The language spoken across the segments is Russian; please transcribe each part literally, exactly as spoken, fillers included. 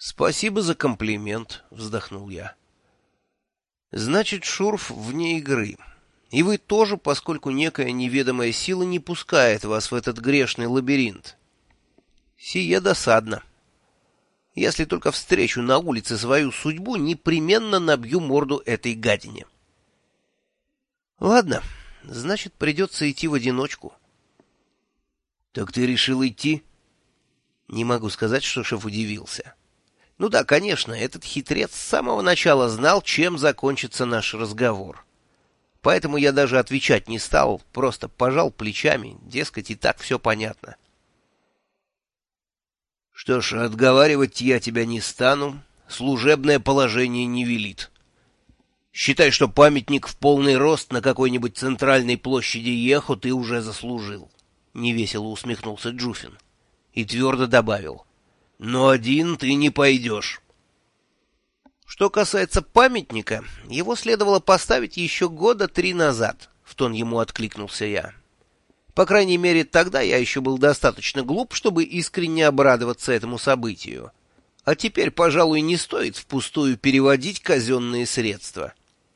«Спасибо за комплимент», — вздохнул я. «Значит, Шурф вне игры. И вы тоже, поскольку некая неведомая сила не пускает вас в этот грешный лабиринт. Сие досадно. Если только встречу на улице свою судьбу, непременно набью морду этой гадине. Ладно, значит, придется идти в одиночку». «Так ты решил идти?» Не могу сказать, что шеф удивился. Ну да, конечно, этот хитрец с самого начала знал, чем закончится наш разговор. Поэтому я даже отвечать не стал, просто пожал плечами, дескать, и так все понятно. «Что ж, отговаривать я тебя не стану, служебное положение не велит. Считай, что памятник в полный рост на какой-нибудь центральной площади Ехо ты уже заслужил», — невесело усмехнулся Джуфин и твердо добавил: «но один ты не пойдешь». «Что касается памятника, его следовало поставить еще года три назад», — в тон ему откликнулся я. «По крайней мере, тогда я еще был достаточно глуп, чтобы искренне обрадоваться этому событию. А теперь, пожалуй, не стоит впустую переводить казенные средства».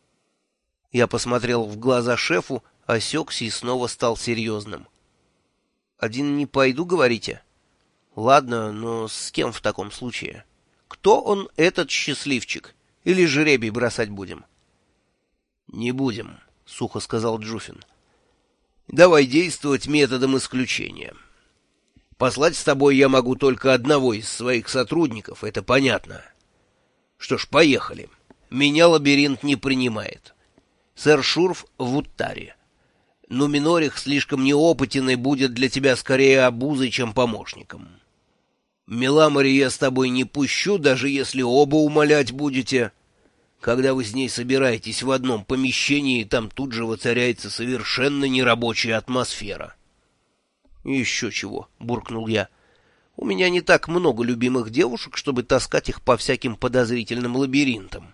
Я посмотрел в глаза шефу, осекся и снова стал серьезным. «Один не пойду, говорите?» «Ладно, но с кем в таком случае? Кто он, этот счастливчик? Или жребий бросать будем?» «Не будем», — сухо сказал Джуфин. «Давай действовать методом исключения. Послать с тобой я могу только одного из своих сотрудников, это понятно. Что ж, поехали. Меня лабиринт не принимает. Сэр Шурф в Уттаре. Нуминорих слишком неопытен и будет для тебя скорее обузой, чем помощником. Меламори я с тобой не пущу, даже если оба умолять будете. Когда вы с ней собираетесь в одном помещении, там тут же воцаряется совершенно нерабочая атмосфера». «Еще чего», — буркнул я. «У меня не так много любимых девушек, чтобы таскать их по всяким подозрительным лабиринтам».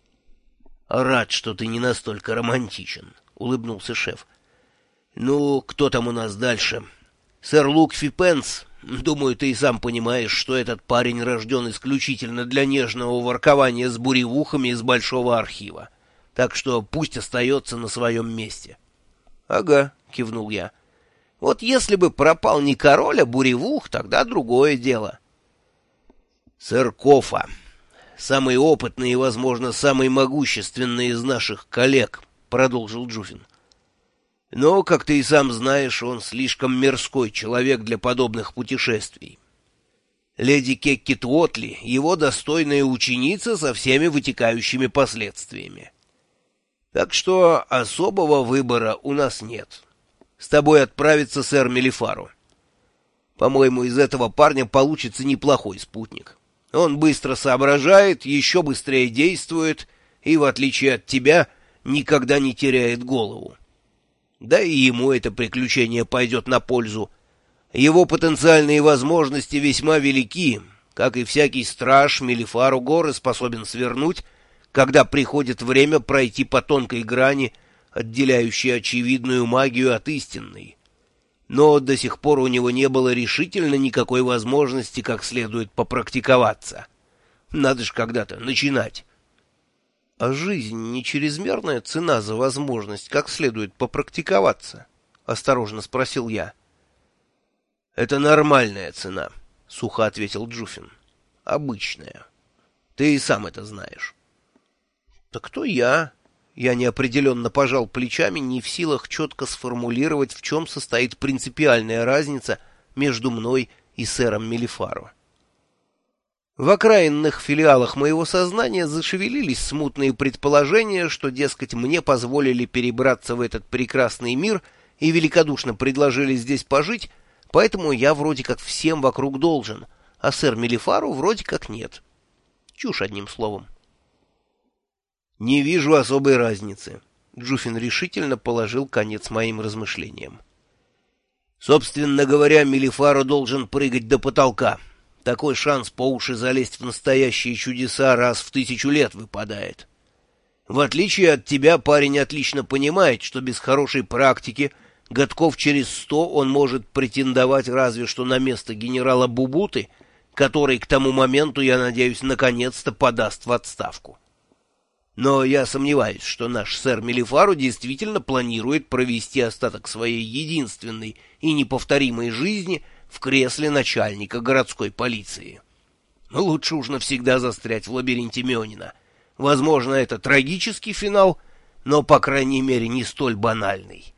«Рад, что ты не настолько романтичен», — улыбнулся шеф. «Ну, кто там у нас дальше? Сэр Лукфи Пенс? Думаю, ты и сам понимаешь, что этот парень рожден исключительно для нежного воркования с буревухами из большого архива. Так что пусть остается на своем месте». «Ага», — кивнул я. «Вот если бы пропал не король, а буревух, тогда другое дело». «Сэр Кофа, самый опытный и, возможно, самый могущественный из наших коллег», — продолжил Джуфин. «Но, как ты и сам знаешь, он слишком мирской человек для подобных путешествий. Леди Кеккит Уотли — его достойная ученица со всеми вытекающими последствиями. Так что особого выбора у нас нет. С тобой отправится сэр Мелифару. По-моему, из этого парня получится неплохой спутник. Он быстро соображает, еще быстрее действует и, в отличие от тебя, никогда не теряет голову. Да и ему это приключение пойдет на пользу. Его потенциальные возможности весьма велики. Как и всякий страж, Мелифару горы способен свернуть, когда приходит время пройти по тонкой грани, отделяющей очевидную магию от истинной. Но до сих пор у него не было решительно никакой возможности как следует попрактиковаться. Надо ж когда-то начинать. «А жизнь не чрезмерная цена за возможность как следует попрактиковаться?» — осторожно спросил я. «Это нормальная цена», — сухо ответил Джуфин. «Обычная. Ты и сам это знаешь». «Так кто я?» Я неопределенно пожал плечами, не в силах четко сформулировать, в чем состоит принципиальная разница между мной и сэром Мелифару. В окраинных филиалах моего сознания зашевелились смутные предположения, что, дескать, мне позволили перебраться в этот прекрасный мир и великодушно предложили здесь пожить, поэтому я вроде как всем вокруг должен, а сэр Мелифару вроде как нет. Чушь, одним словом. «Не вижу особой разницы», — Джуфин решительно положил конец моим размышлениям. «Собственно говоря, Мелифару должен прыгать до потолка. Такой шанс по уши залезть в настоящие чудеса раз в тысячу лет выпадает. В отличие от тебя, парень отлично понимает, что без хорошей практики годков через сто он может претендовать разве что на место генерала Бубуты, который к тому моменту, я надеюсь, наконец-то подаст в отставку. Но я сомневаюсь, что наш сэр Мелифару действительно планирует провести остаток своей единственной и неповторимой жизни в кресле начальника городской полиции. Лучше уж навсегда застрять в лабиринте Мёнина. Возможно, это трагический финал, но, по крайней мере, не столь банальный.